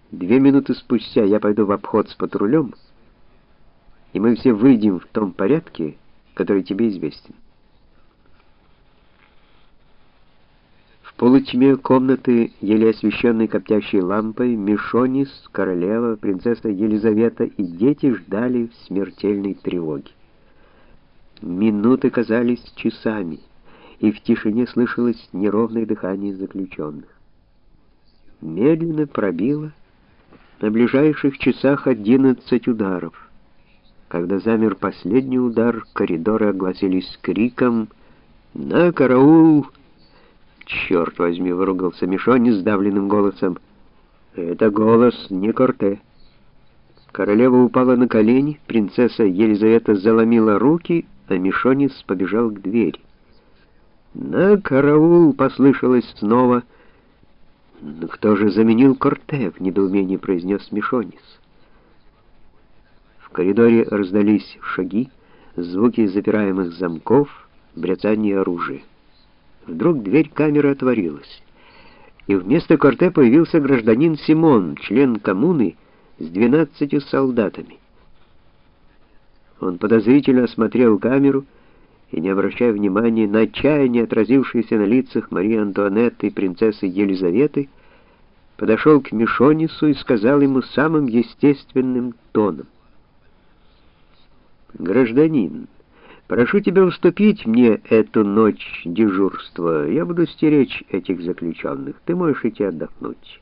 2 минуты спустя я пойду в обход с патрулем, и мы все выйдем в том порядке, который тебе известен. В полутьме комнаты, еле освещенной коптящей лампой, Мишонис, королева, принцесса Елизавета и дети ждали в смертельной тревоге. Минуты казались часами, и в тишине слышалось неровное дыхание заключенных. Медленно пробило на ближайших часах 11 ударов. Когда замер последний удар, коридоры огласились криком «На караул!». «Черт возьми!» — выругался Мишонис сдавленным голосом. «Это голос не Корте». Королева упала на колени, принцесса Елизавета заломила руки, а Мишонис побежал к двери. «На караул!» — послышалось снова. «Но кто же заменил Корте?» — в недоумении произнес Мишонис. В коридоре раздались шаги, звуки запираемых замков, бряцание оружия. Вдруг дверь камеры отворилась, и вместо Корте появился гражданин Симон, член коммуны, с 12 солдатами. Он подозрительно осмотрел камеру и, не обращая внимания на отчаяние, отразившееся на лицах Марии Антуанетты и принцессы Елизаветы, подошел к Мишонису и сказал ему самым естественным тоном: «Гражданин, прошу тебя уступить мне эту ночь дежурства. Я буду стеречь этих заключенных. Ты можешь идти отдохнуть».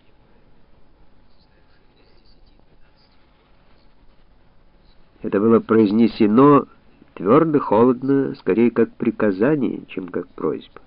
Это было произнесено твердо, холодно, скорее как приказание, чем как просьба.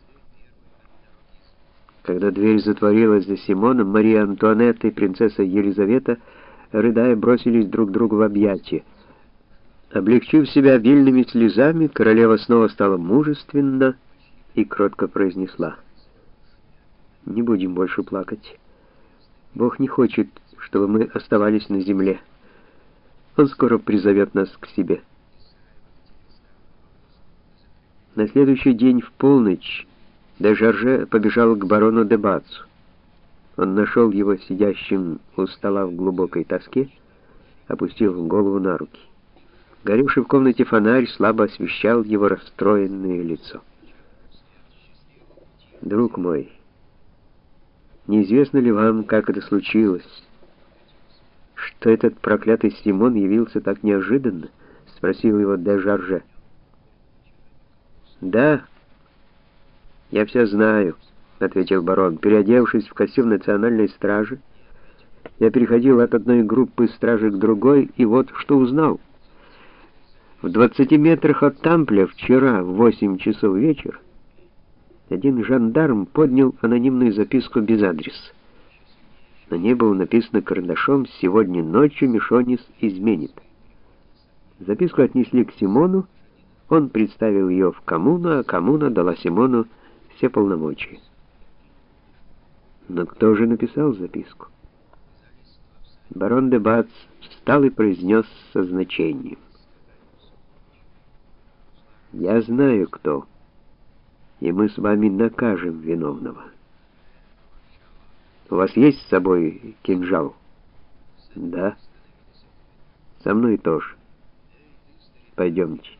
Когда дверь затворилась за Симоном, Мария Антуанетта и принцесса Елизавета, рыдая, бросились друг другу в объятия. Облегчив себя обильными слезами, королева снова стала мужественна и кротко произнесла: «Не будем больше плакать. Бог не хочет, чтобы мы оставались на земле. Он скоро призовет нас к себе». На следующий день в полночь де Жорже побежал к барону де Бацу. Он нашел его сидящим у стола в глубокой тоске, опустив голову на руки. Горевший в комнате фонарь слабо освещал его расстроенное лицо. «Друг мой, неизвестно ли вам, как это случилось, что этот проклятый Симон явился так неожиданно?» — спросил его де Жорже. «Да, я все знаю», — ответил барон. «Переодевшись в костюм национальной стражи, я переходил от одной группы стражи к другой, и вот что узнал. В 20 метрах от Тампля вчера в 8 часов вечера один жандарм поднял анонимную записку без адреса. На ней было написано карандашом: «Сегодня ночью Мишонис изменит». Записку отнесли к Симону, он представил ее в коммуну, а коммуна дала Симону все полномочия. Но кто же написал записку? Барон де Бац встал и произнес со значением: «Я знаю, кто, и мы с вами накажем виновного. У вас есть с собой кинжал?» «Да». «Со мной тоже. Пойдемте».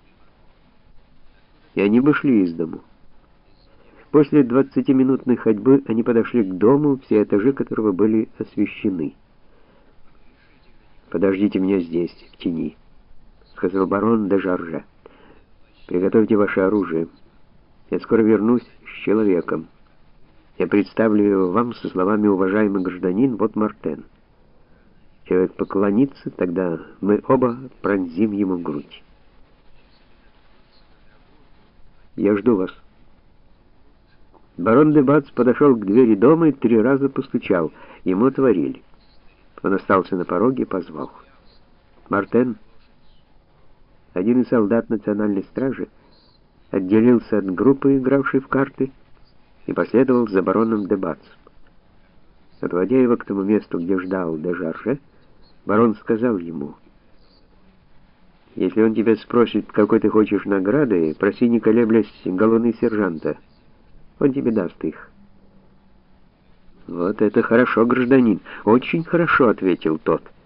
И они вышли из дому. После 20-минутной ходьбы они подошли к дому, все этажи которого были освещены. «Подождите меня здесь, в тени», — сказал барон де Жорже. «Приготовьте ваше оружие. Я скоро вернусь с человеком. Я представлю его вам со словами: уважаемый гражданин, вот Мартен. Человек поклонится, тогда мы оба пронзим ему грудь. Я жду вас». Барон де Бац подошел к двери дома и 3 раза постучал. Ему отворили. Он остался на пороге и позвал: «Мартен». Один из солдат национальной стражи отделился от группы, игравшей в карты, и последовал за бароном де Бацом. Отводя его к тому месту, где ждал де Жорже, барон сказал ему: «Если он тебя спросит, какой ты хочешь награды, проси, не колеблясь, галлоны сержанта. Он тебе даст их». «Вот это хорошо, гражданин, очень хорошо», — ответил тот.